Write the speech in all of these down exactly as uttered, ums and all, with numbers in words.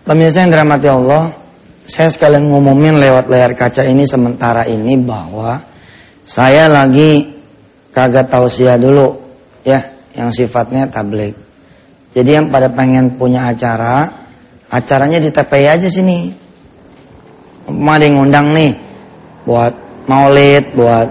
Pemirsa yang dirahmati Allah, saya sekalian ngumumin lewat layar kaca ini sementara ini bahwa saya lagi kagak tausiah dulu ya, yang sifatnya tabligh. Jadi yang pada pengen punya acara, acaranya di T P I aja sini. Mau ada yang ngundang nih buat maulid, buat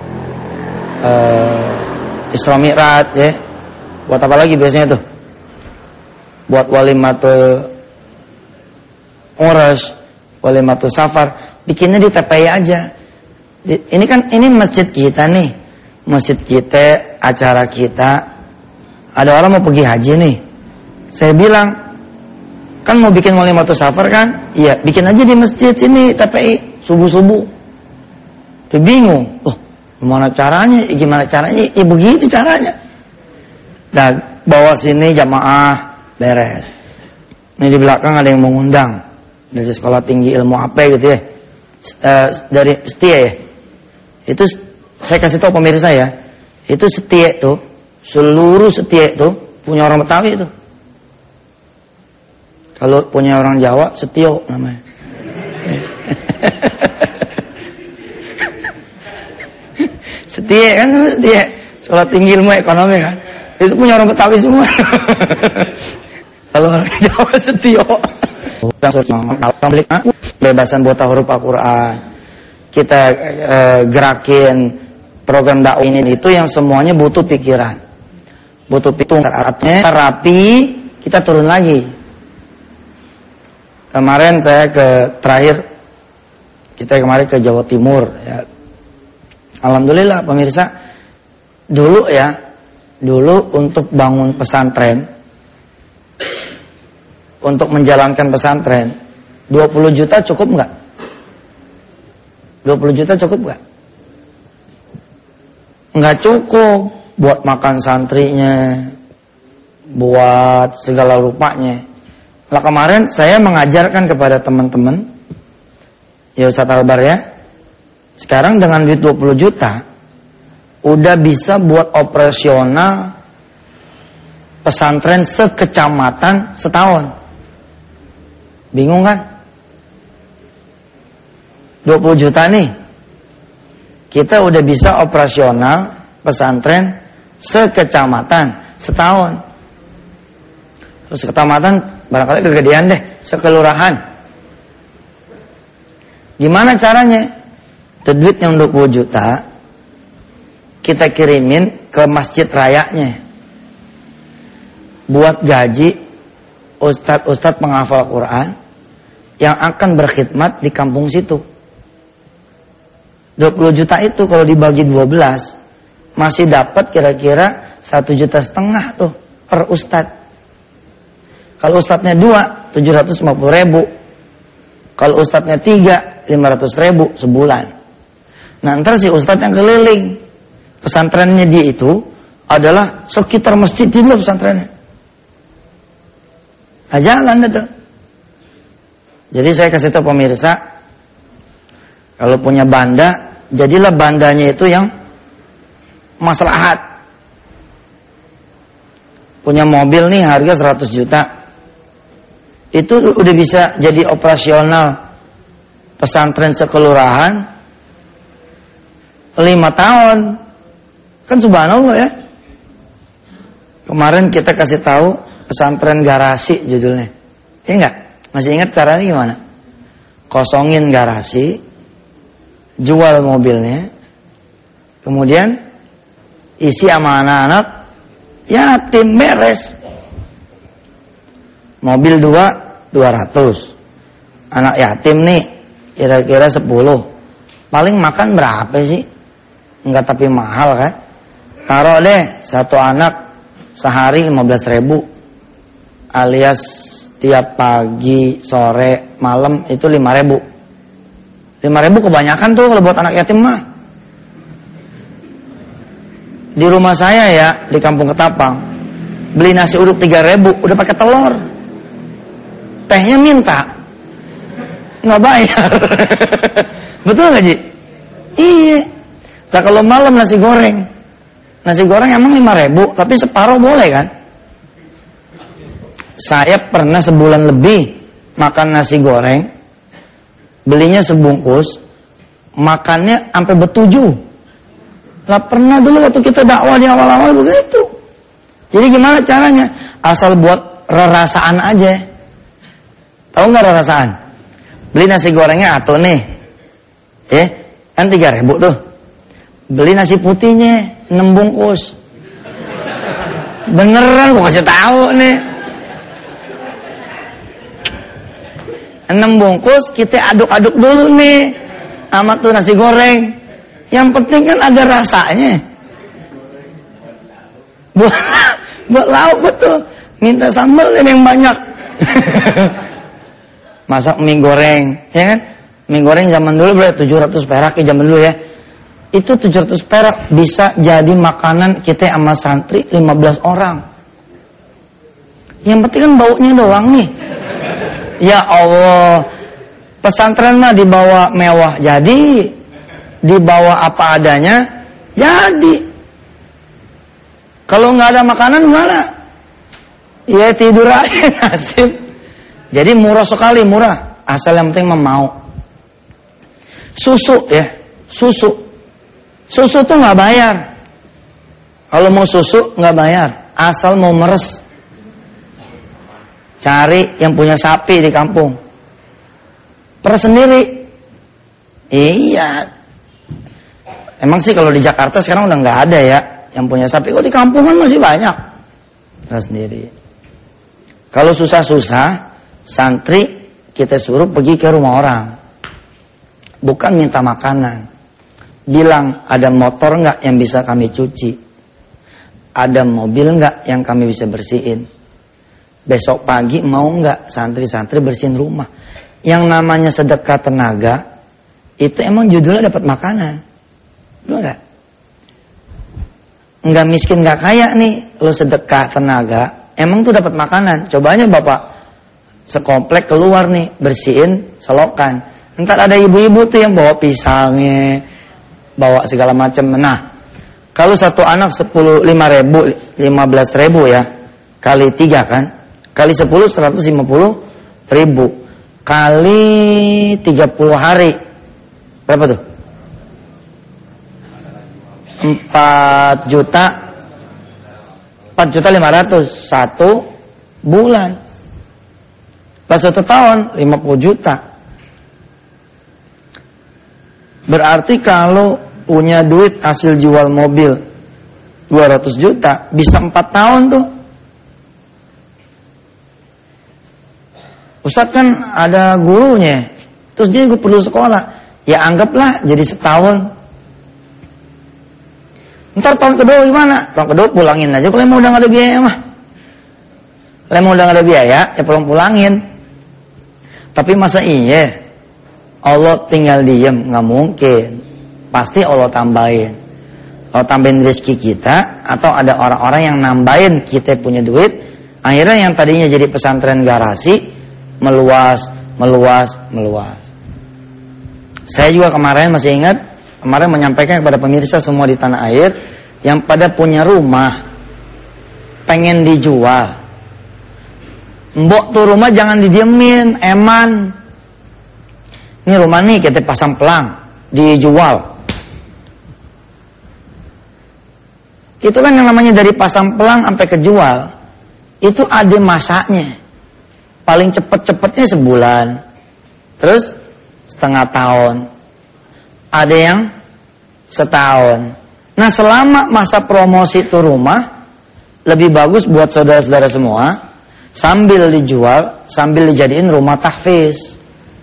uh, Isra Mi'raj ya. Buat apa lagi biasanya tuh? Buat walimatul Urash, walimatul safar, bikinnya di T P I aja. Ini kan ini masjid kita nih. Masjid kita, acara kita. Ada orang mau pergi haji nih. Saya bilang, kan mau bikin walimatul safar kan? Iya, bikin aja di masjid sini T P I subuh-subuh. Dia bingung. Oh, gimana caranya? Gimana caranya? Ya begitu caranya. Dan bawa sini jamaah beres. Ini di belakang ada yang mengundang dari sekolah tinggi ilmu apa gitu ya, e, dari Setia ya. Itu saya kasih tahu pemirsa ya, itu Setia tuh, seluruh Setia itu punya orang Betawi itu. Kalau punya orang Jawa, Setio namanya. Setia kan, Setia sekolah tinggi ilmu ekonomi kan, itu punya orang Betawi semua. Kalau orang Jawa Setio. Bebasan buta huruf Al-Quran. Kita e, gerakin program dakwah ini itu yang semuanya butuh pikiran, butuh pitung. Artinya rapi, kita turun lagi. Kemarin saya ke terakhir kita kemarin ke Jawa Timur ya. Alhamdulillah pemirsa, dulu ya, dulu untuk bangun pesantren, untuk menjalankan pesantren, dua puluh juta cukup enggak? dua puluh juta cukup enggak? Enggak cukup buat makan santrinya, buat segala rupanya. Lah kemarin saya mengajarkan kepada teman-teman, ya Ustaz Albar ya, sekarang dengan duit dua puluh juta udah bisa buat operasional pesantren sekecamatan setahun. Bingung kan? dua puluh juta nih, kita udah bisa operasional pesantren sekecamatan setahun. Terus kecamatan barangkali kegedean deh, sekelurahan. Gimana caranya? Itu duit yang dua puluh juta kita kirimin ke masjid rayanya, buat gaji ustadz-ustadz penghafal Quran yang akan berkhidmat di kampung situ. dua puluh juta itu kalau dibagi dua belas masih dapat kira-kira satu juta setengah tuh per ustadz. Kalau ustadznya dua, tujuh ratus lima puluh ribu. Kalau ustadznya tiga, lima ratus ribu sebulan. Nah ntar si ustadz yang keliling, pesantrennya dia itu adalah sekitar masjid itu pesantrennya. Nah jalan itu. Jadi saya kasih tahu pemirsa, kalau punya banda, jadilah bandanya itu yang maslahat. Punya mobil nih harga seratus juta. Itu udah bisa jadi operasional pesantren sekelurahan lima tahun. Kan subhanallah ya. Kemarin kita kasih tahu pesantren garasi judulnya. Iya enggak? Masih ingat caranya gimana? Kosongin garasi, jual mobilnya, kemudian isi sama anak-anak, yatim beres. Mobil dua, dua ratus. Anak yatim nih, kira-kira sepuluh. Paling makan berapa sih? Enggak tapi mahal kan? Taruh deh, satu anak sehari lima belas ribu. Alias tiap pagi, sore, malam itu lima ribu. lima ribu kebanyakan tuh kalau buat anak yatim mah. Di rumah saya ya, di Kampung Ketapang, beli nasi uduk tiga ribu, udah pakai telur. Tehnya minta, nggak bayar. Betul nggak Ji? Iya. Nah kalau malam nasi goreng, nasi goreng emang lima ribu, tapi separuh boleh kan? Saya pernah sebulan lebih makan nasi goreng, belinya sebungkus, makannya sampai bertujuh. Lah pernah dulu waktu kita dakwah di awal-awal begitu. Jadi gimana caranya? Asal buat rerasaan aja. Tahu nggak rerasaan? Beli nasi gorengnya atau nih, ya kan tiga ribu tuh. Beli nasi putihnya enam bungkus. Beneran gua kasih tahu nih. Enam bungkus kita aduk-aduk dulu nih sama tuh nasi goreng. Yang penting kan ada rasanya. Buat buat lauk betul. Minta sambal yang banyak. Masak mie goreng, ya kan? Mie goreng zaman dulu berapa? tujuh ratus perak ya zaman dulu ya. Itu tujuh ratus perak bisa jadi makanan kita sama santri lima belas orang. Yang penting kan baunya doang nih. Ya Allah, pesantren mah dibawa mewah jadi, dibawa apa adanya jadi. Kalau nggak ada makanan gimana? Ya tidur aja nasib. Jadi murah sekali, murah. Asal yang penting mau. Susu ya, susu. Susu tuh nggak bayar. Kalau mau susu nggak bayar, asal mau meres. Cari yang punya sapi di kampung. Peres sendiri. Iya. Emang sih kalau di Jakarta sekarang udah nggak ada ya yang punya sapi. Kok di kampung kan masih banyak. Peres sendiri. Kalau susah-susah, santri kita suruh pergi ke rumah orang. Bukan minta makanan. Bilang ada motor nggak yang bisa kami cuci? Ada mobil nggak yang kami bisa bersihin? Besok pagi mau nggak santri-santri bersihin rumah? Yang namanya sedekah tenaga itu emang judulnya dapat makanan, betul nggak? Nggak miskin nggak kaya nih, lo sedekah tenaga, emang tuh dapat makanan. Cobanya bapak sekomplek keluar nih bersihin selokan. Ntar ada ibu-ibu tuh yang bawa pisangnya, bawa segala macam. Nah, kalau satu anak sepuluh lima ribu, lima belas ribu ya, kali tiga kan, kali sepuluh seratus lima puluh ribu, kali tiga puluh hari, berapa tuh? Empat juta, empat juta lima ratus satu bulan. Pas satu tahun lima puluh juta. Berarti kalau punya duit hasil jual mobil dua ratus juta, bisa empat tahun tuh. Ustadz kan ada gurunya, terus dia gue perlu sekolah. Ya anggaplah jadi setahun. Ntar tahun kedua gimana? Tahun kedua pulangin aja. Kalau emang udah gak ada biaya mah. Kalau emang udah gak ada biaya, ya pulang-pulangin. Tapi masa iya Allah tinggal diem? Gak mungkin. Pasti Allah tambahin. Allah tambahin rezeki kita, atau ada orang-orang yang nambahin kita punya duit. Akhirnya yang tadinya jadi pesantren garasi meluas, meluas, meluas. Saya juga kemarin masih ingat, kemarin menyampaikan kepada pemirsa semua di tanah air yang pada punya rumah pengen dijual. Mbok tuh rumah jangan didiemin, eman. Ini rumah nih kita pasang pelang, dijual. Itu kan yang namanya dari pasang pelang sampai kejual, itu ada masanya. Paling cepet-cepetnya sebulan, terus setengah tahun, ada yang setahun. Nah selama masa promosi itu rumah, lebih bagus buat saudara-saudara semua, sambil dijual, sambil dijadiin rumah tahfiz.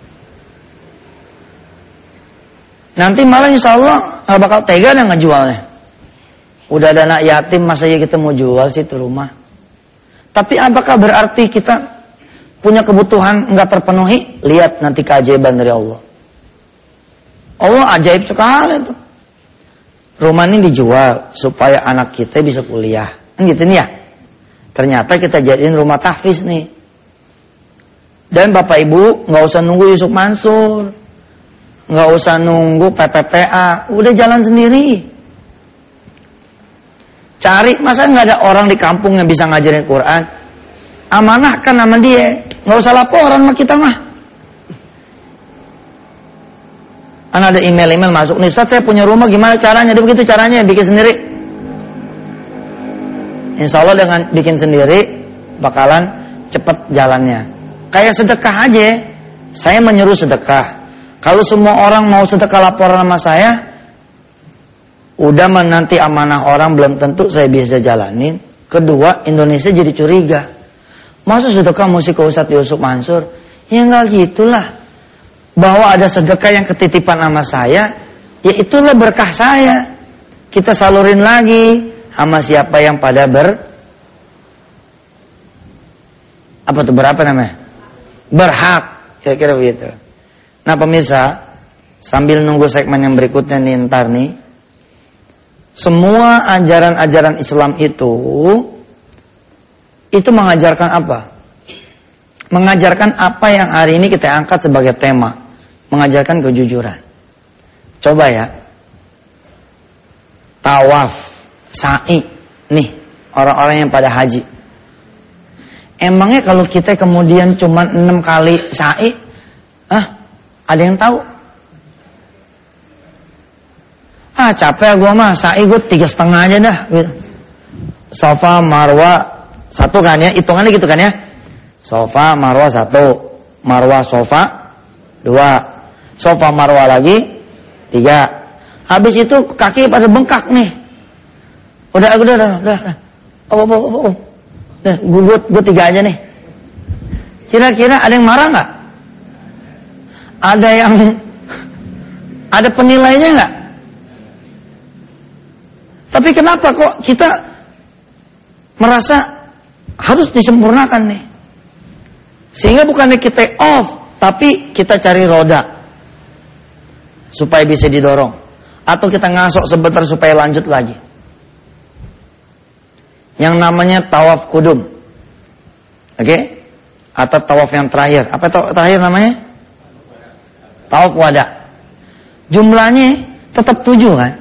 Nanti malah insya Allah gak bakal tega dan ngejualnya. Udah ada anak yatim, masa ya kita mau jual sih itu rumah. Tapi apakah berarti kita punya kebutuhan nggak terpenuhi? Lihat nanti keajaiban dari Allah. Allah ajaib sekali tuh. Rumah ini dijual supaya anak kita bisa kuliah. Kan gitu nih ya. Ternyata kita jadiin rumah tahfiz nih. Dan Bapak Ibu nggak usah nunggu Yusuf Mansur, nggak usah nunggu P P P A, udah jalan sendiri. Cari, masa nggak ada orang di kampung yang bisa ngajarin Quran? Amanahkan nama dia. nggak usah laporan sama kita mah. Kan ada email-email masuk, nih Ustaz saya punya rumah, gimana caranya? Dia begitu caranya, bikin sendiri. Insya Allah dengan bikin sendiri bakalan cepat jalannya. Kayak sedekah aja, saya menyuruh sedekah. Kalau semua orang mau sedekah laporan sama saya, udah menanti amanah orang belum tentu saya bisa jalanin. Kedua, Indonesia jadi curiga. Masa sedekah mesti ke Ustadz Yusuf Mansur? Ya enggak gitulah. Bahwa ada sedekah yang ketitipan sama saya, ya itulah berkah saya. Kita salurin lagi sama siapa yang pada ber apa tuh berapa namanya? Berhak, kira-kira begitu. Nah pemirsa, sambil nunggu segmen yang berikutnya nih ntar nih, semua ajaran-ajaran Islam itu itu mengajarkan apa? Mengajarkan apa yang hari ini kita angkat sebagai tema, mengajarkan kejujuran. Coba ya, tawaf, sa'i, nih orang-orang yang pada haji. Emangnya kalau kita kemudian cuma enam kali sa'i, ah, ada yang tahu? Ah capek gua mah, sa'i gua tiga setengah aja dah. Gitu. Sofa, marwa, satu kan ya, hitungannya gitu kan ya. Sofa, marwa satu, marwa sofa dua, sofa marwa lagi tiga. Habis itu kaki pada bengkak nih. Udah, udah, udah, udah. Oh, oh, oh, oh, oh. Nah, gue, gue tiga aja nih. Kira-kira ada yang marah nggak? Ada yang ada penilainya nggak? Tapi kenapa kok kita merasa harus disempurnakan nih? Sehingga bukannya kita off, tapi kita cari roda supaya bisa didorong, atau kita ngasok sebentar supaya lanjut lagi. Yang namanya tawaf kudum, oke? Okay? Atau tawaf yang terakhir. Apa tawaf terakhir namanya? Tawaf wada. Jumlahnya tetap tujuh kan?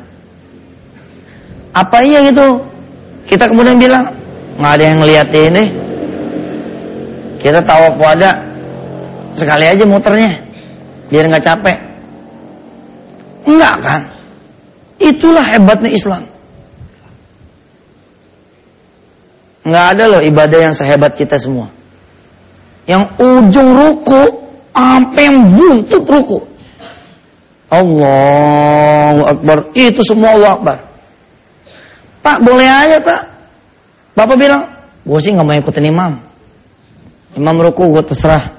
Apa iya gitu? Kita kemudian bilang nggak ada yang ngeliatin deh. Kita tawaf wada sekali aja muternya, biar nggak capek. Enggak kan? Itulah hebatnya Islam. Nggak ada loh ibadah yang sehebat kita semua. Yang ujung ruku sampai yang buntut ruku. Allahu Akbar. Itu semua Allahu Akbar. Pak boleh aja pak. Bapak bilang, gue sih nggak mau ikutin imam. Imam ruku gue terserah.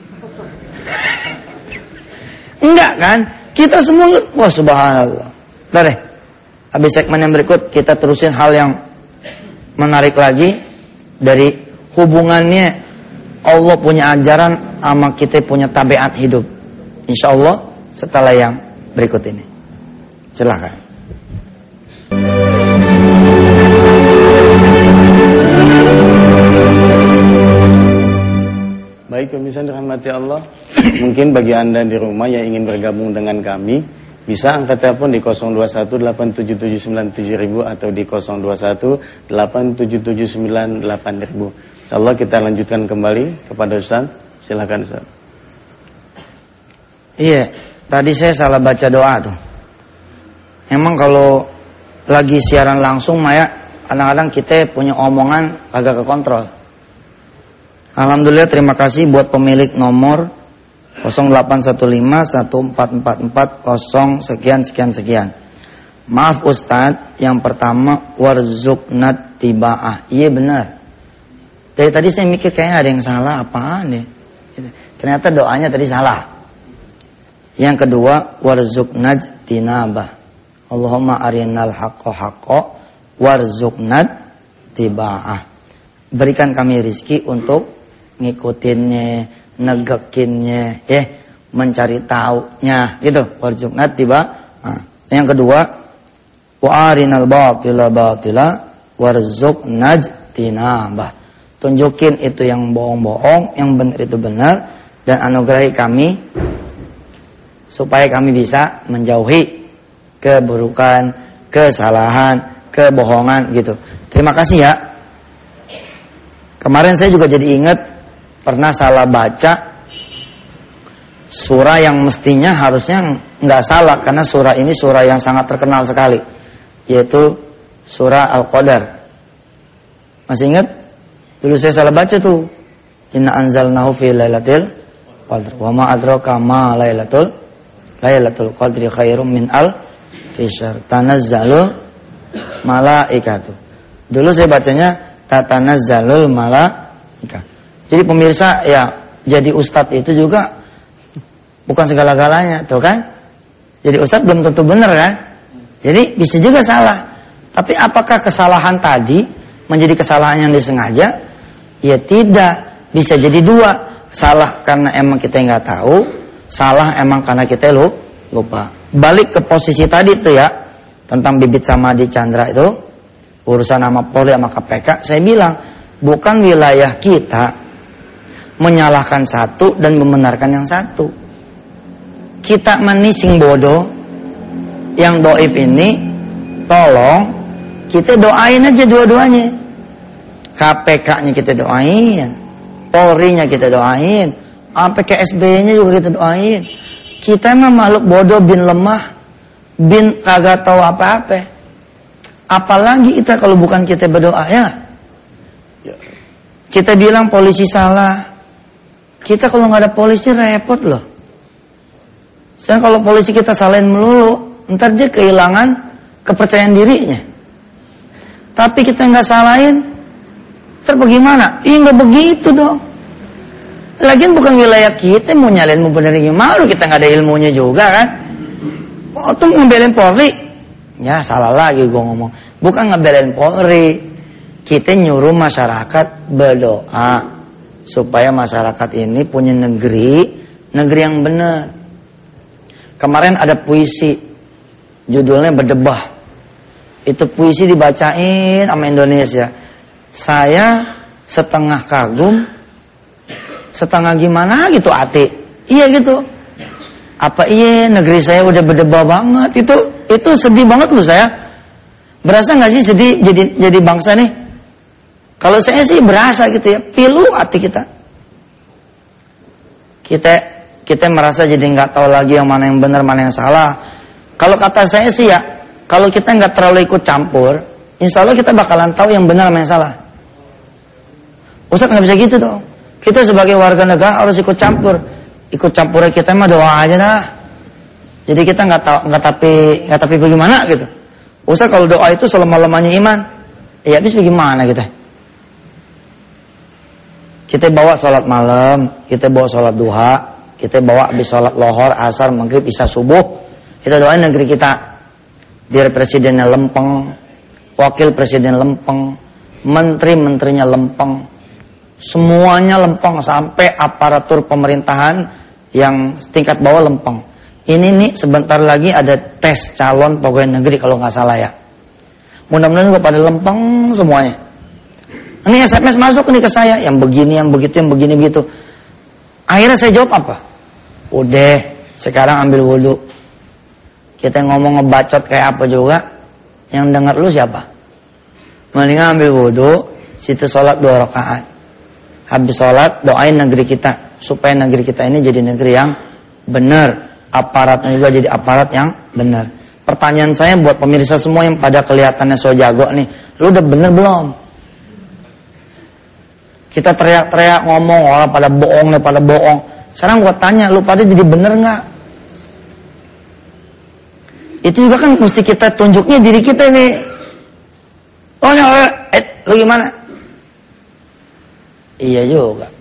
Enggak kan? Kita semua, wah subhanallah. Udah deh. Habis segmen yang berikut kita terusin hal yang menarik lagi dari hubungannya Allah punya ajaran sama kita punya tabiat hidup. Insya Allah setelah yang berikut ini. Silakan. Baik pemirsa dirahmati Allah, mungkin bagi Anda di rumah yang ingin bergabung dengan kami, bisa angkat telepon di nol dua satu delapan tujuh tujuh sembilan tujuh nol nol nol atau di nol dua satu delapan tujuh tujuh sembilan delapan nol nol nol. Insyaallah kita lanjutkan kembali kepada Ustaz. Silakan Ustaz. Iya, tadi saya salah baca doa tuh. Emang kalau lagi siaran langsung Maya, kadang-kadang kita punya omongan agak kekontrol. Alhamdulillah, terima kasih buat pemilik nomor nol delapan satu lima satu empat empat empat nol sekian sekian sekian. Maaf Ustadz, yang pertama warzuqnat tibaah. Iya benar. Dari tadi saya mikir kayaknya ada yang salah, apaan ya? Ternyata doanya tadi salah. Yang kedua warzuqnat tinabah. Allahumma arinal haqqo haqqo warzuqnat tibaah. Berikan kami rizki untuk ngikutinnya, negekinnya, ya, mencari taunya, gitu. Warzuqnat tiba. Nah, yang kedua, wa arinal batila batila warzuqnat tinabah. Tunjukin itu yang bohong-bohong, yang benar itu benar, dan anugerahi kami supaya kami bisa menjauhi keburukan, kesalahan, kebohongan gitu. Terima kasih ya. Kemarin saya juga jadi ingat pernah salah baca surah yang mestinya harusnya nggak salah, karena surah ini surah yang sangat terkenal sekali, yaitu surah Al-Qadar. Masih ingat? Dulu saya salah baca tuh. Inna anzalnahu fi lailatul qadr. Wa ma adraka ma lailatul lailatul qadri khairum min al fishr. Tanazzalul malaikatu. Dulu saya bacanya tatanazzalul malaika. Jadi pemirsa ya, jadi ustadz itu juga bukan segala-galanya, tuh kan? Jadi ustadz belum tentu benar kan? Jadi bisa juga salah. Tapi apakah kesalahan tadi menjadi kesalahan yang disengaja? Ya tidak. Bisa jadi dua. Salah karena emang kita nggak tahu, salah emang karena kita lupa. Balik ke posisi tadi tuh ya, tentang Bibit sama di Chandra itu, urusan sama Polri sama K P K. Saya bilang bukan wilayah kita menyalahkan satu dan membenarkan yang satu. Kita menising bodoh yang doif ini, tolong kita doain aja dua-duanya. K P K-nya kita doain, Polri-nya kita doain, sampai ke S B Y-nya juga kita doain. Kita mah makhluk bodoh, bin lemah, bin kagak tahu apa-apa. Apalagi kita kalau bukan kita berdoa ya. Kita bilang polisi salah. Kita kalau nggak ada polisi repot loh. Sekarang kalau polisi kita salahin melulu, ntar dia kehilangan kepercayaan dirinya. Tapi kita nggak salahin, ntar bagaimana? Iya nggak begitu dong. Lagian bukan wilayah kita, mau nyalain mau benerin gimana? Kita nggak ada ilmunya juga kan? Oh tuh ngebelain Polri, ya salah lagi gue ngomong. Bukan ngebelain Polri, kita nyuruh masyarakat berdoa supaya masyarakat ini punya negeri, negeri yang benar. Kemarin ada puisi, judulnya Berdebah. Itu puisi dibacain sama Indonesia. Saya setengah kagum, setengah gimana gitu ati. Iya gitu. Apa iya negeri saya udah berdebah banget. Itu itu sedih banget loh saya. Berasa nggak sih sedih jadi jadi bangsa nih? Kalau saya sih berasa gitu ya. Pilu hati kita. Kita kita merasa jadi nggak tahu lagi yang mana yang benar mana yang salah. Kalau kata saya sih ya, kalau kita nggak terlalu ikut campur, insya Allah kita bakalan tahu yang benar sama yang salah. Ustaz nggak bisa gitu dong. Kita sebagai warga negara harus ikut campur. Ikut campurnya kita mah doa aja dah. Jadi kita nggak tahu nggak tapi nggak tapi bagaimana gitu. Ustaz kalau doa itu selama-lamanya iman, ya habis bagaimana kita? Kita bawa sholat malam, kita bawa sholat duha, kita bawa habis sholat lohor, asar, maghrib, isya, subuh. Kita doain negeri kita. Biar presidennya lempeng, wakil presiden lempeng, menteri-menterinya lempeng, semuanya lempeng sampai aparatur pemerintahan yang tingkat bawah lempeng. Ini nih sebentar lagi ada tes calon pegawai negeri kalau nggak salah ya. Mudah-mudahan juga pada lempeng semuanya. Ini S M S masuk nih ke saya, yang begini, yang begitu, yang begini begitu. Akhirnya saya jawab apa? Udah, sekarang ambil wudhu. Kita ngomong ngebacot kayak apa juga, yang dengar lu siapa? Mendingan ambil wudhu, situ sholat dua rakaat. Habis sholat doain negeri kita supaya negeri kita ini jadi negeri yang benar, aparatnya juga jadi aparat yang benar. Pertanyaan saya buat pemirsa semua yang pada kelihatannya so jago nih, lu udah bener belum? Kita teriak-teriak ngomong orang pada bohong nih, pada bohong. Sekarang gua tanya, lu pada jadi bener nggak? Itu juga kan mesti kita tunjuknya diri kita nih. Oh ya, eh, lu gimana? Iya juga.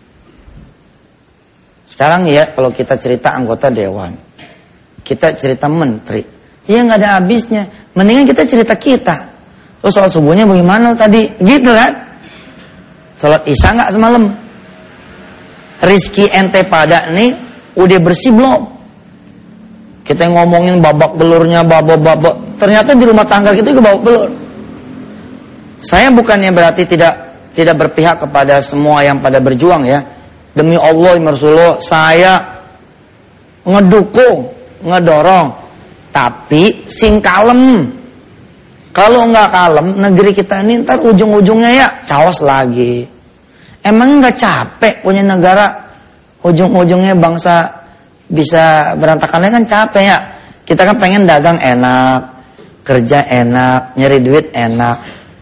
Sekarang ya, kalau kita cerita anggota dewan, kita cerita menteri, ya nggak ada habisnya. Mendingan kita cerita kita. Oh soal subuhnya bagaimana tadi? Gitu kan? Salat isya nggak semalam? Rizki ente pada nih udah bersih belum? Kita ngomongin babak belurnya, babak-babak. Ternyata di rumah tangga kita juga babak belur. Saya bukannya berarti tidak tidak berpihak kepada semua yang pada berjuang ya. Demi Allah, Rasulullah, saya ngedukung, ngedorong. Tapi sing kalem. Kalau nggak kalem, negeri kita ini ntar ujung-ujungnya ya caos lagi. Emang nggak capek punya negara, ujung-ujungnya bangsa bisa berantakannya kan capek ya. Kita kan pengen dagang enak, kerja enak, nyari duit enak.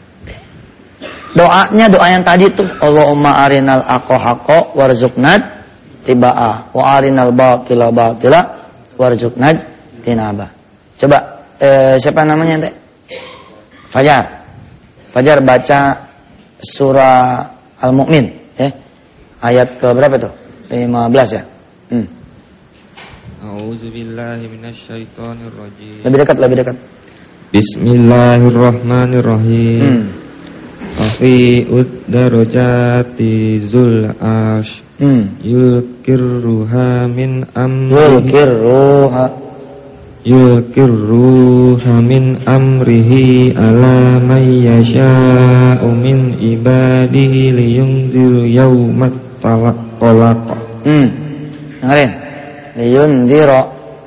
Doanya doa yang tadi tuh, Allahumma arinal haqqa haqqa warzuqnat tibaa wa arinal batila batila warzuqnat tinaba. Coba eh, siapa namanya ente? Fajar. Fajar baca surah Al-Mu'min ya. Ayat ke berapa tuh? lima belas ya. Hmm. A'udzubillahi minasyaitonirrajim. Lebih dekat, lebih dekat. Bismillahirrahmanirrahim. Hmm. Rafi'ud darajati zul arsh. Hmm. Yulkirruha min amrihi. Yulkirruha. Yulkirruha min amrihi ala man yasha'u min ibadihi liyunziru yawmat talaq. Hmm. Dengerin. Liyunzira.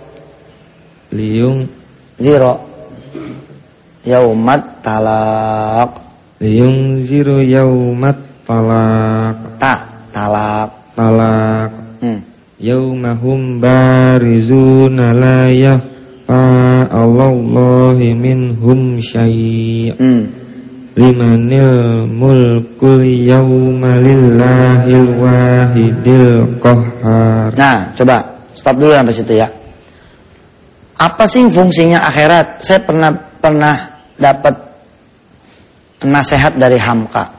Liyunzira yaumat talaq. Liyunziru yaumat talaq. Ta talaq. Talaq. Hmm. Yaumahum barizuna la yakhfa Allahi minhum syai'. Hmm. Limanil mulkul yawma lillahil wahidil qahhar. Nah, coba stop dulu sampai situ ya. Apa sih fungsinya akhirat? Saya pernah pernah dapat nasihat dari Hamka.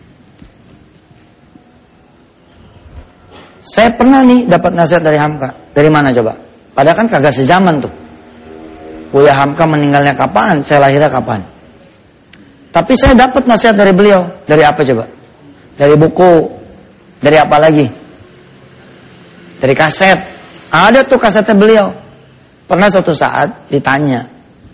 Saya pernah nih dapat nasihat dari Hamka. Dari mana coba? Padahal kan kagak sezaman tuh. Buya Hamka meninggalnya kapan? Saya lahirnya kapan? Tapi saya dapat nasihat dari beliau. Dari apa coba? Dari buku. Dari apa lagi? Dari kaset. Ada tuh kasetnya beliau. Pernah suatu saat ditanya,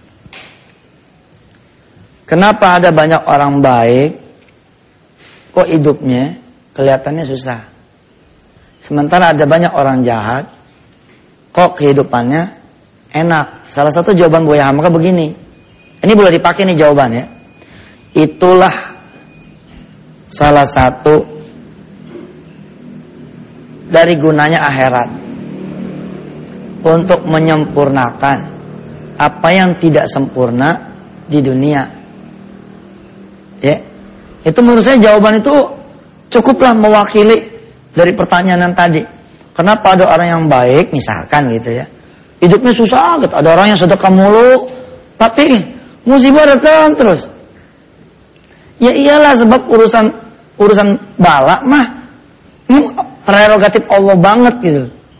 kenapa ada banyak orang baik kok hidupnya kelihatannya susah, sementara ada banyak orang jahat kok kehidupannya enak? Salah satu jawaban Buya Hamka begini. Ini boleh dipakai nih jawabannya. Itulah salah satu dari gunanya akhirat, untuk menyempurnakan apa yang tidak sempurna di dunia. Ya, itu menurut saya jawaban itu cukuplah mewakili dari pertanyaan yang tadi. Kenapa ada orang yang baik, misalkan gitu ya, hidupnya susah gitu. Ada orang yang sedekah mulu, tapi musibah datang terus. Ya iyalah, sebab urusan urusan bala mah prerogatif Allah banget gitu.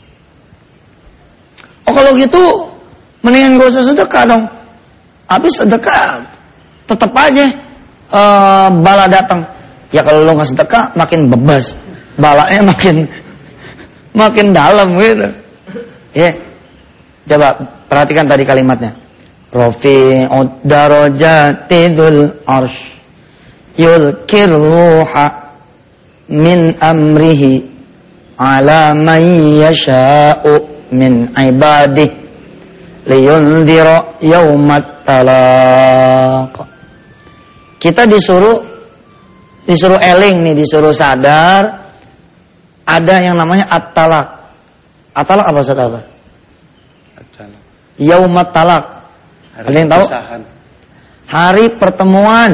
Oh kalau gitu mendingan gak usah sedekah dong. Habis sedekah tetap aja uh, bala datang. Ya kalau lo gak sedekah makin bebas, balanya makin makin dalam gitu. Ya, yeah. Coba perhatikan tadi kalimatnya. Rafi'ud darajati dzul arsy yulkirruha min amrihi ala man yasha'u min ibadih liyunzira yaumat talaq. Kita disuruh disuruh eling nih, disuruh sadar ada yang namanya at-talaq. At-talaq apa Ustaz apa? At-talaq. Yaumat talaq. Ada yang tahu? Hari pertemuan.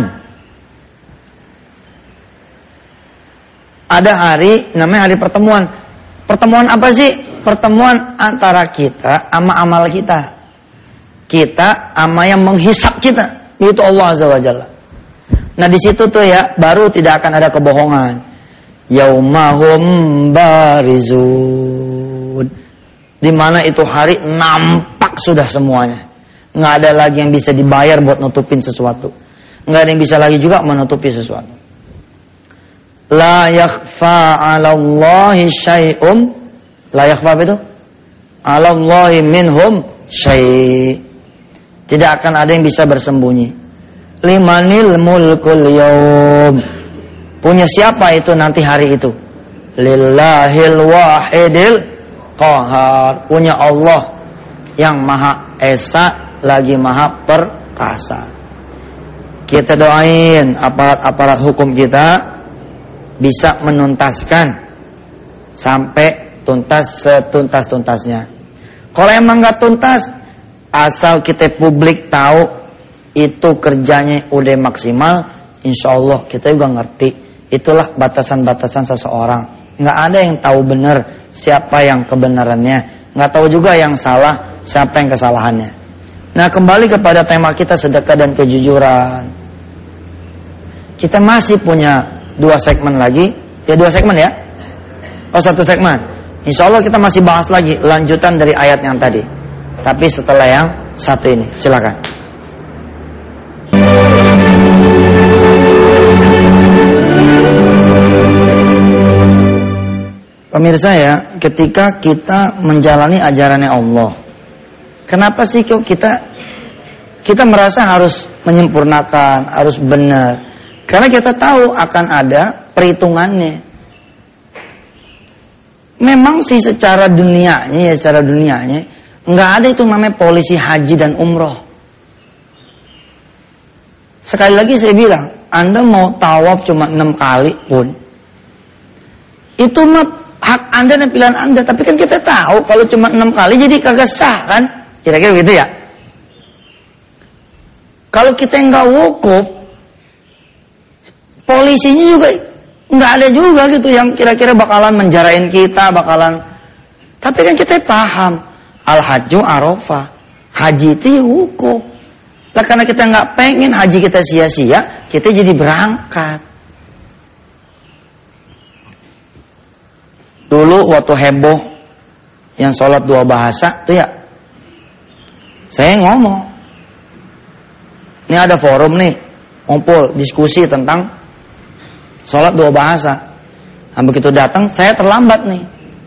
Ada hari namanya hari pertemuan. Pertemuan apa sih? Pertemuan antara kita sama amal kita. Kita sama yang menghisap kita, yaitu Allah Azza wa Jalla. Nah di situ tuh ya baru tidak akan ada kebohongan. Yaumahum barizun. Di mana itu hari nampak sudah semuanya. Nggak ada lagi yang bisa dibayar buat nutupin sesuatu. Nggak ada yang bisa lagi juga menutupi sesuatu. La yakhfa 'ala Allahi syai'um. La yakhfa itu? 'Ala Allahi minhum syai'. Tidak akan ada yang bisa bersembunyi. Limanil mulkul yaum. Punya siapa itu nanti hari itu? Lillahil wahidil qahar. Punya Allah yang Maha Esa lagi Maha Perkasa. Kita doain aparat-aparat hukum kita bisa menuntaskan sampai tuntas setuntas-tuntasnya. Kalau emang nggak tuntas, asal kita publik tahu itu kerjanya udah maksimal, insya Allah kita juga ngerti. Itulah batasan-batasan seseorang. Nggak ada yang tahu benar siapa yang kebenarannya, nggak tahu juga yang salah siapa yang kesalahannya. Nah, kembali kepada tema kita, sedekah dan kejujuran. Kita masih punya dua segmen lagi, ya dua segmen ya. Oh, satu segmen. Insya Allah kita masih bahas lagi lanjutan dari ayat yang tadi. Tapi setelah yang satu ini, silakan. Pemirsa ya, ketika kita menjalani ajarannya Allah, kenapa sih kok kita kita merasa harus menyempurnakan, harus benar? Karena kita tahu akan ada perhitungannya. Memang sih secara dunianya ya, secara dunianya nggak ada itu namanya polisi haji dan umroh. Sekali lagi saya bilang, Anda mau tawaf cuma enam kali pun, itu mah hak Anda dan pilihan Anda. Tapi kan kita tahu kalau cuma enam kali jadi kagak sah kan? Kira-kira begitu ya. Kalau kita nggak wukuf, polisinya juga nggak ada juga gitu yang kira-kira bakalan menjarain kita, bakalan. Tapi kan kita paham, al-hajju arafah, haji itu ya wukuf. Lah karena kita nggak pengen haji kita sia-sia, kita jadi berangkat. Dulu waktu heboh yang sholat dua bahasa tuh ya, saya ngomong, ini ada forum nih, ngumpul diskusi tentang sholat dua bahasa. Nah, begitu datang saya terlambat nih.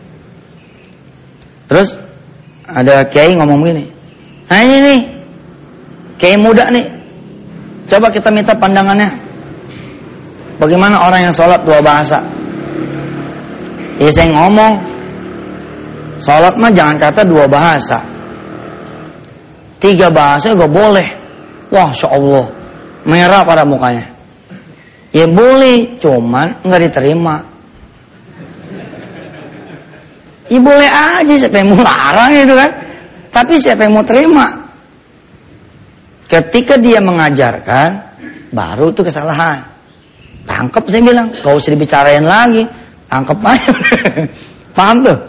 Terus ada kiai ngomong gini, nah ini nih kiai muda nih, coba kita minta pandangannya, bagaimana orang yang sholat dua bahasa. Ya saya ngomong, sholat mah jangan kata dua bahasa, tiga bahasa juga boleh. Wah, Masya Allah, merah pada mukanya. Ya boleh, cuman nggak diterima. Ya boleh aja, siapa yang mau larang itu kan. Tapi siapa yang mau terima? Ketika dia mengajarkan, baru itu kesalahan. Tangkep saya bilang, gak usah dibicarain lagi. Tangkep aja. Paham tuh?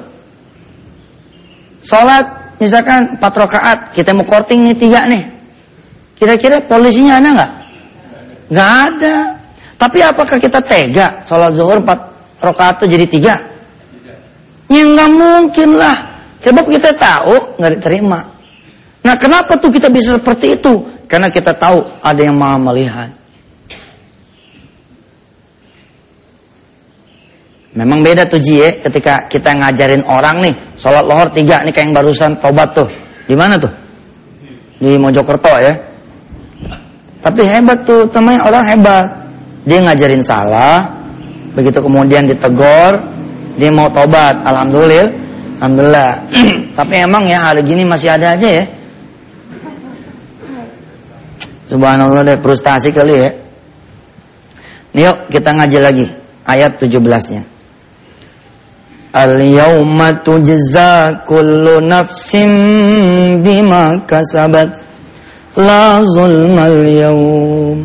Sholat misalkan empat rakaat, kita mau korting nih tiga nih. Kira-kira polisinya ada nggak? Nggak ada. Tapi apakah kita tega sholat zuhur empat rakaat itu jadi tiga? Ya nggak mungkin lah. Sebab kita tahu nggak diterima. Nah, kenapa tuh kita bisa seperti itu? Karena kita tahu ada yang Maha melihat. Memang beda tuh Ji ya, ketika kita ngajarin orang nih, sholat lohor tiga nih kayak yang barusan tobat tuh. Di mana tuh? Di Mojokerto ya. Tapi hebat tuh, temannya orang hebat. Dia ngajarin salah, begitu kemudian ditegor, dia mau tobat. Alhamdulillah, alhamdulillah. Tapi emang ya hari gini masih ada aja ya. Subhanallah deh, frustasi kali ya. Nih yuk kita ngaji lagi ayat tujuh belas-nya. Al-yawma tujza kullu nafsin bima kasabat la zulmal yawm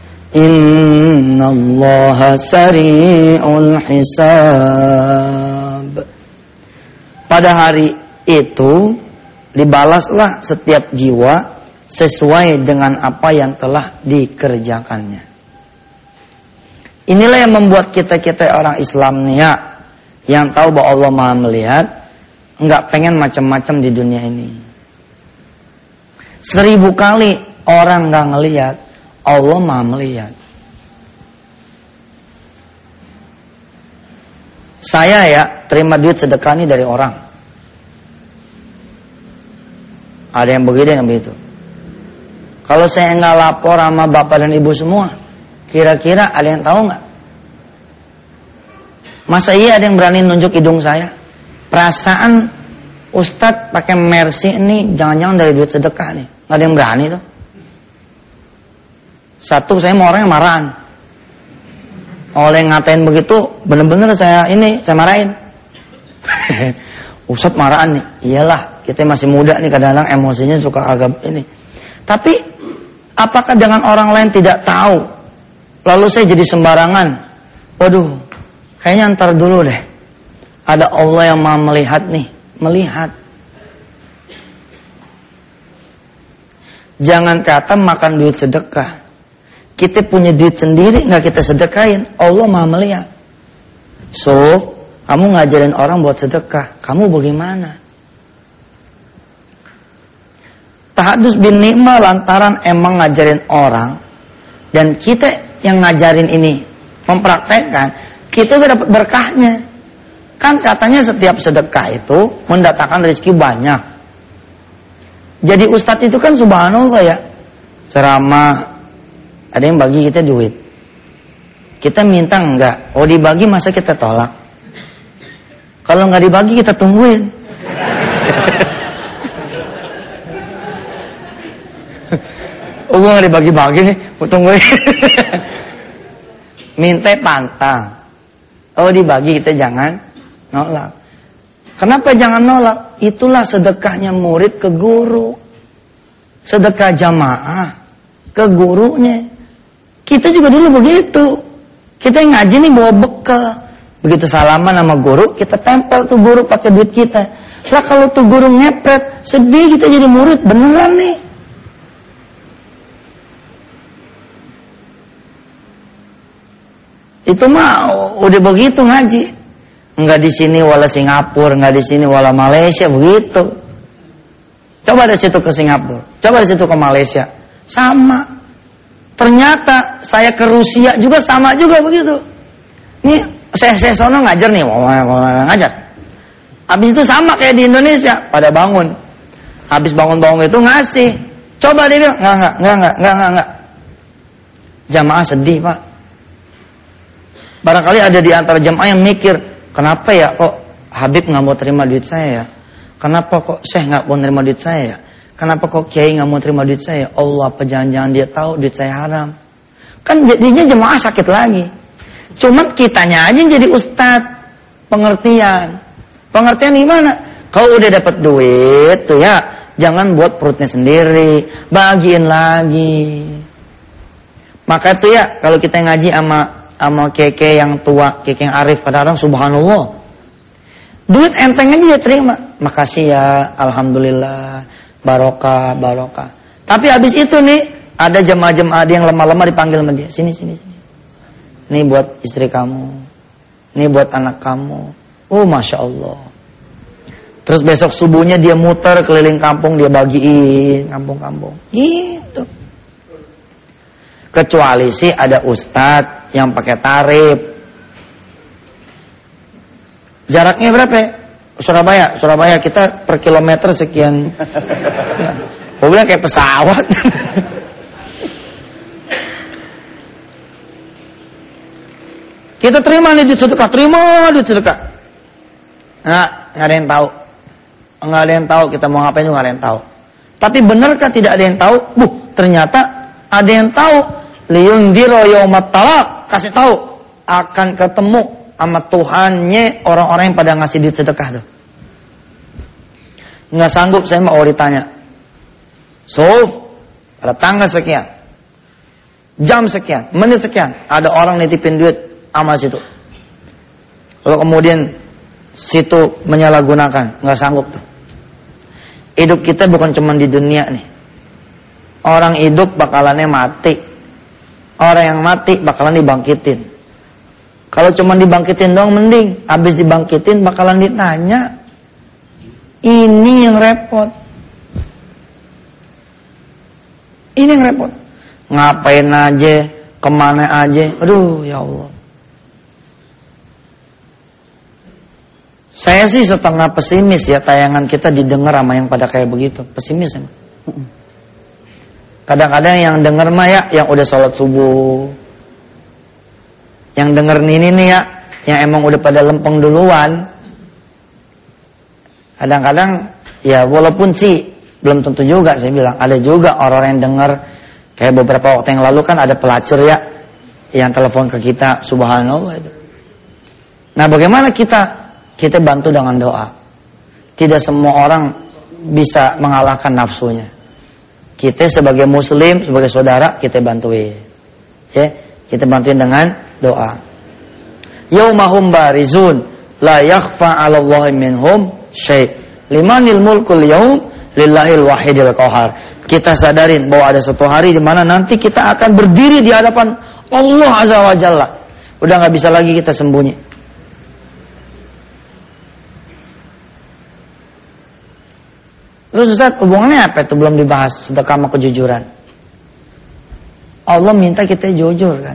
innallaha sari'ul hisab. Pada hari itu dibalaslah setiap jiwa sesuai dengan apa yang telah dikerjakannya. Inilah yang membuat kita-kita orang Islam nih ya, yang tahu bahwa Allah Maha melihat, enggak pengen macam-macam di dunia ini. Seribu kali orang enggak ngelihat, Allah Maha melihat. Saya ya terima duit sedekah ini dari orang. Ada yang begini, yang begitu. Kalau saya nggak lapor sama bapak dan ibu semua, kira-kira ada yang tahu nggak? Masa iya ada yang berani nunjuk hidung saya? Perasaan Ustadz pakai Mercy ini jangan-jangan dari duit sedekah nih. Nggak ada yang berani tuh. Satu, saya mau orang yang marahan. Oleh ngatain begitu, bener-bener saya ini, saya marahin. Ustadz marahan nih. Iyalah, kita masih muda nih, kadang-kadang emosinya suka agak ini. Tapi apakah dengan orang lain tidak tahu, lalu saya jadi sembarangan? Waduh, kayaknya ntar dulu deh. Ada Allah yang Maha melihat nih, melihat. Jangan kata makan duit sedekah. Kita punya duit sendiri nggak kita sedekahin, Allah Maha melihat. So, kamu ngajarin orang buat sedekah, kamu bagaimana? Tahadus bin nikmah lantaran emang ngajarin orang, dan kita yang ngajarin ini mempraktekkan, kita juga dapat berkahnya. Kan katanya setiap sedekah itu mendatangkan rezeki banyak. Jadi ustadz itu kan subhanallah ya, ceramah, ada yang bagi kita duit, kita minta enggak, oh dibagi masa kita tolak? Kalau enggak dibagi kita tungguin. Oh gue enggak dibagi-bagi nih, gue tungguin. Minta pantang, oh dibagi kita jangan nolak. Kenapa jangan nolak? Itulah sedekahnya murid ke guru, sedekah jamaah ke gurunya. Kita juga dulu begitu. Kita yang ngaji nih bawa bekal. Begitu salaman sama guru, kita tempel tuh guru pakai duit kita. Lah kalau tuh guru ngepret, sedih kita jadi murid beneran nih. Itu mah udah begitu ngaji. Enggak di sini wala Singapura, enggak di sini wala Malaysia, begitu. Coba dari situ ke Singapura, coba dari situ ke Malaysia, sama. Ternyata saya ke Rusia juga sama juga begitu. Nih saya saya sono ngajar nih, ngajar. Habis itu sama kayak di Indonesia, pada bangun. Habis bangun-bangun itu ngasih. Coba dia bilang, enggak enggak enggak enggak enggak enggak. Jamaah sedih, Pak. Barangkali ada di antara jamaah yang mikir, kenapa ya kok Habib nggak mau terima duit saya ya? Kenapa kok Syekh nggak mau terima duit saya ya? Kenapa kok Kiai nggak mau terima duit saya? Allah, apa jangan-jangan dia tahu duit saya haram? Kan jadinya jemaah sakit lagi. Cuman kitanya aja yang jadi ustad pengertian. Pengertian gimana? Kalau udah dapat duit tuh ya, jangan buat perutnya sendiri, bagiin lagi. Maka tuh ya, kalau kita ngaji sama sama keke yang tua, keke yang arif, kadang-kadang subhanallah, duit enteng aja dia terima. Makasih ya, alhamdulillah, barokah, barokah. Tapi habis itu nih, ada jemaah-jemaah yang lemah-lemah dipanggil sama dia. Sini, sini, sini. Ini buat istri kamu. Ini buat anak kamu. Oh, Masya Allah. Terus besok subuhnya dia muter keliling kampung, dia bagiin kampung-kampung. Gitu. Kecuali sih ada ustadz yang pakai tarif. Jaraknya berapa? Surabaya, Surabaya kita per kilometer sekian. Ya. Gue bilang kayak pesawat. Kita terima nih duit sedekah, terima duit sedekah. Nah, nggak ada yang tahu, nggak ada yang tahu kita mau ngapain juga nggak ada yang tahu. Tapi benarkah tidak ada yang tahu? Buh, ternyata ada yang tahu. Liyundhira yaumat talaq, kasih tahu akan ketemu sama Tuhannya orang-orang yang pada ngasih duit sedekah tuh. Nggak sanggup saya mau ditanya. So, pada tanggal sekian, jam sekian, menit sekian, ada orang nitipin duit sama situ. Kalau kemudian situ menyalahgunakan, nggak sanggup tuh. Hidup kita bukan cuma di dunia nih. Orang hidup bakalannya mati. Orang yang mati bakalan dibangkitin. Kalau cuma dibangkitin dong mending. Habis dibangkitin bakalan ditanya. Ini yang repot. Ini yang repot. Ngapain aja, kemana aja. Aduh ya Allah. Saya sih setengah pesimis ya, tayangan kita didengar sama yang pada kayak begitu. Pesimis ya. Kadang-kadang yang denger mah ya, yang udah sholat subuh, yang denger ini nih ya, yang emang udah pada lempeng duluan. Kadang-kadang ya walaupun sih belum tentu juga, saya bilang ada juga orang-orang yang denger. Kayak beberapa waktu yang lalu kan ada pelacur ya, yang telepon ke kita, subhanallah itu. Nah, bagaimana kita? Kita bantu dengan doa. Tidak semua orang bisa mengalahkan nafsunya. Kita sebagai muslim, sebagai saudara, kita bantuin. Ya, kita bantuin dengan doa. Yaumahum barizun la yakhfa 'alallahi minhum syai'. Limanil mulkul yaum lillahil wahidil qahar. Kita sadarin bahwa ada satu hari di mana nanti kita akan berdiri di hadapan Allah Azza wa Jalla. Udah enggak bisa lagi kita sembunyi. Terus Ustaz, hubungannya apa itu belum dibahas, sedekah sama kejujuran. Allah minta kita jujur kan.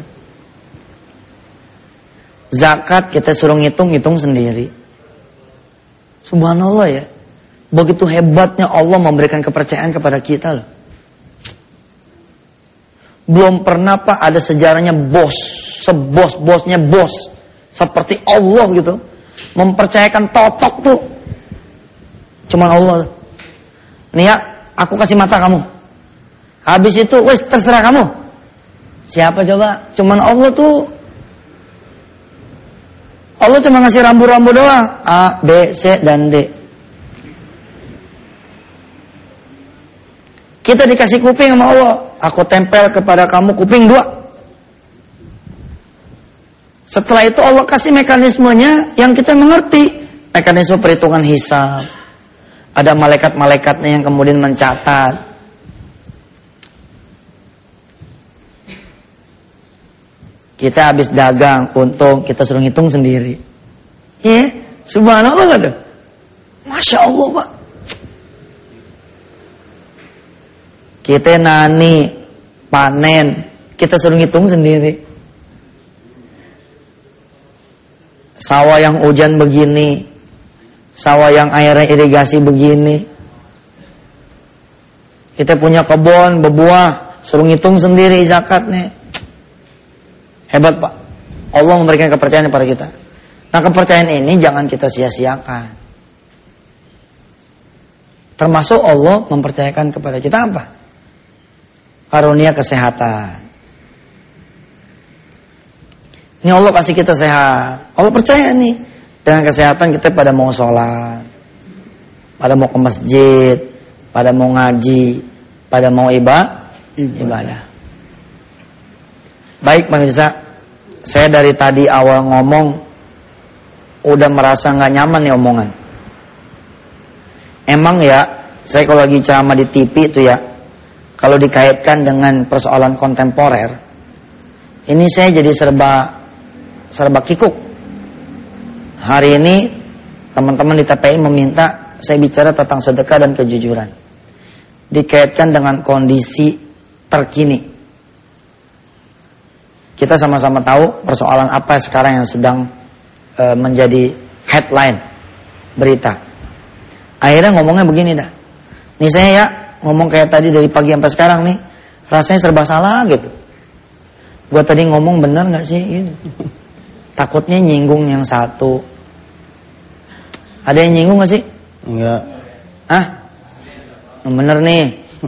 Zakat kita suruh ngitung-ngitung sendiri. Subhanallah ya. Begitu hebatnya Allah memberikan kepercayaan kepada kita loh. Belum pernah Pak ada sejarahnya bos, sebos-bosnya bos seperti Allah gitu. Mempercayakan totok tuh cuman Allah. Nih ya, aku kasih mata kamu. Habis itu, wes terserah kamu. Siapa coba? Cuman Allah tuh. Allah cuma ngasih rambu-rambu doang. A, B, C, dan D. Kita dikasih kuping sama Allah. Aku tempel kepada kamu kuping dua. Setelah itu Allah kasih mekanismenya yang kita mengerti. Mekanisme perhitungan hisab. Ada malaikat-malaikatnya yang kemudian mencatat. Kita habis dagang, untung, kita suruh ngitung sendiri. Iya, yeah, subhanallah ada. Masya Allah Pak. Kita nani, panen, kita suruh ngitung sendiri. Sawah yang hujan begini, sawah yang airnya irigasi begini. Kita punya kebun, berbuah, suruh ngitung sendiri zakatnya. Hebat Pak. Allah memberikan kepercayaan kepada kita. Nah, kepercayaan ini jangan kita sia-siakan. Termasuk Allah mempercayakan kepada kita apa? Karunia kesehatan. Ini Allah kasih kita sehat. Allah percaya nih. Dengan kesehatan kita pada mau sholat, pada mau ke masjid, pada mau ngaji, pada mau ibadah. ibadah. Baik pemirsa, saya dari tadi awal ngomong udah merasa nggak nyaman nih omongan. Emang ya, saya kalau lagi ceramah di T V itu ya, kalau dikaitkan dengan persoalan kontemporer, ini saya jadi serba serba kikuk. Hari ini teman-teman di T P I meminta saya bicara tentang sedekah dan kejujuran, dikaitkan dengan kondisi terkini. Kita sama-sama tahu persoalan apa sekarang yang sedang e, menjadi headline berita. Akhirnya ngomongnya begini dah. Nih saya ya ngomong kayak tadi dari pagi sampai sekarang nih, rasanya serba salah gitu. Gua tadi ngomong benar nggak sih? Gitu. Takutnya nyinggung yang satu. Ada yang nyinggung nggak sih? Enggak. Ah, bener nih.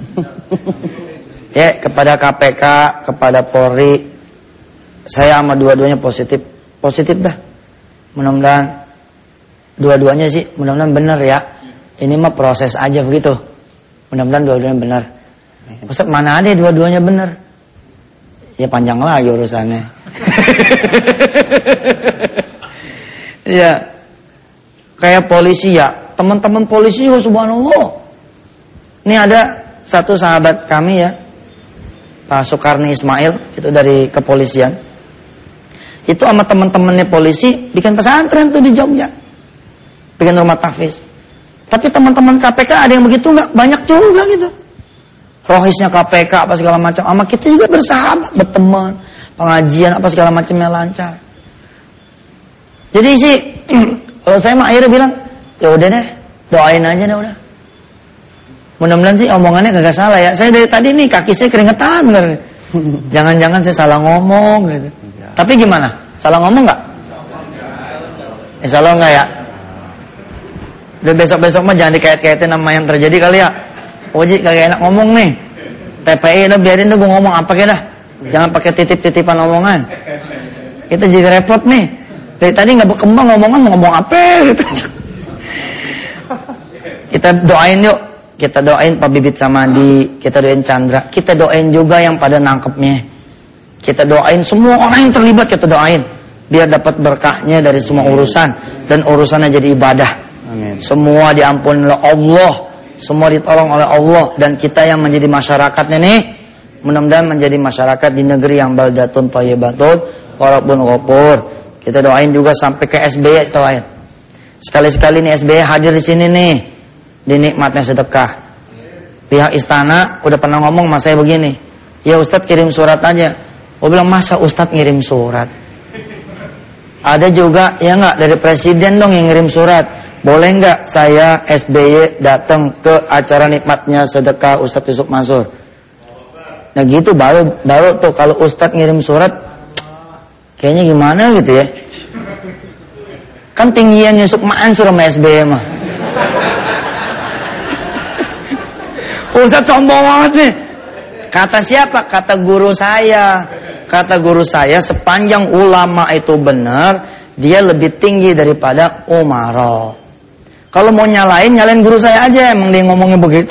Ya, kepada K P K, kepada Polri, saya sama dua-duanya positif, positif dah. Mudah-mudahan dua-duanya sih, mudah-mudahan benar ya. Ini mah proses aja begitu. Mudah-mudahan dua-duanya benar. Ustaz, mana ada dua-duanya benar? Ya panjang lagi urusannya. Ya, kayak polisi ya, teman-teman polisi juga subhanallah. Ini ada satu sahabat kami ya, Pak Sukarni Ismail, itu dari kepolisian. Itu sama teman-temannya polisi bikin pesantren tuh di Jogja, bikin rumah tahfiz. Tapi teman-teman K P K ada yang begitu nggak? Banyak juga gitu. Rohisnya K P K apa segala macam. Sama kita juga bersahabat, berteman, pengajian apa segala macamnya lancar. Jadi sih, kalau saya mah akhirnya bilang, ya udah deh, doain aja deh udah. Mudah-mudahan sih omongannya kagak salah ya. Saya dari tadi nih kaki saya keringetan bener. Jangan-jangan saya salah ngomong gitu. Tapi gimana? Salah ngomong nggak? Insya Allah nggak ya. Udah besok-besok mah jangan dikait-kaitin sama yang terjadi kali ya. Oji kagak enak ngomong nih. T P I udah biarin tuh gue ngomong apa kayak dah. Jangan pakai titip-titipan omongan. Kita jadi repot nih. Dari tadi nggak berkembang ngomongan, mau ngomong apa gitu. Kita doain yuk. Kita doain Pak Bibit Samadi, kita doain Chandra, kita doain juga yang pada nangkepnya. Kita doain semua orang yang terlibat, kita doain biar dapat berkahnya dari semua urusan dan urusannya jadi ibadah. Amin. Semua diampuni oleh Allah, semua ditolong oleh Allah, dan kita yang menjadi masyarakatnya nih, mudah-mudahan menjadi masyarakat di negeri yang baldatun thayyibatun walaupun ghafur. Kita doain juga sampai ke S B Y, doain. Sekali-sekali nih S B Y hadir di sini nih, di nikmatnya sedekah. Pihak istana udah pernah ngomong sama saya begini, ya Ustadz kirim surat aja. Gue bilang, masa Ustadz ngirim surat? Ada juga ya nggak dari presiden dong yang ngirim surat. Boleh nggak saya S B Y datang ke acara nikmatnya sedekah Ustadz Yusuf Mansur? Nah gitu baru baru tuh kalau Ustadz ngirim surat, kayaknya gimana gitu ya? Kan tinggian Yusuf Mansur sama S B Y mah. Ustadz sombong banget nih. Kata siapa? Kata guru saya. Kata guru saya, sepanjang ulama itu benar, dia lebih tinggi daripada umara. Kalau mau nyalain, nyalain guru saya aja. Emang dia ngomongnya begitu.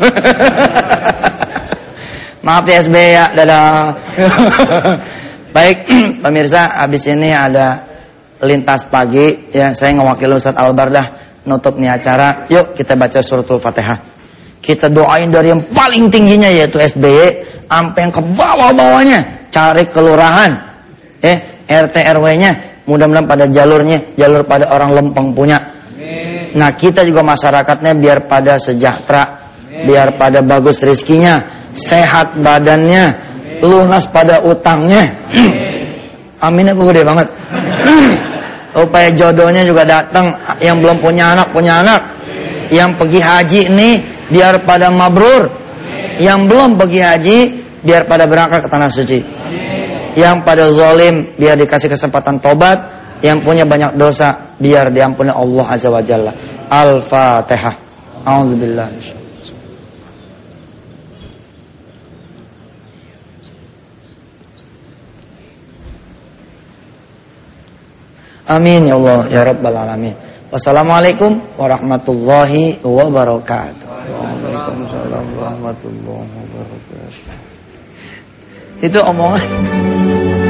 Maaf ya S B Y ya, dadah. Baik, pemirsa, habis ini ada lintas pagi. Ya, saya ngewakil Ustadz Albar dah nutup nih acara. Yuk kita baca suratul Fatihah. Kita doain dari yang paling tingginya yaitu S B Y sampai yang ke bawah-bawahnya, cari kelurahan, eh R T R W-nya, mudah-mudahan pada jalurnya, jalur pada orang lempeng punya. Amin. Nah kita juga masyarakatnya biar pada sejahtera, amin, biar pada bagus rezekinya, sehat badannya, amin, lunas pada utangnya. Amin, aku gede banget. Supaya jodohnya juga datang, yang belum punya anak punya anak, yang pergi haji nih biar pada mabrur, yang belum pergi haji biar pada berangkat ke tanah suci, yang pada zalim biar dikasih kesempatan tobat, yang punya banyak dosa biar diampuni Allah Azza wa Jalla. Al-Fatihah. A'udzubillah. Amin ya Allah ya Rabbal Alamin. Wassalamualaikum warahmatullahi wabarakatuh. Waalaikumsalam warahmatullahi wabarakatuh. Itu omongan.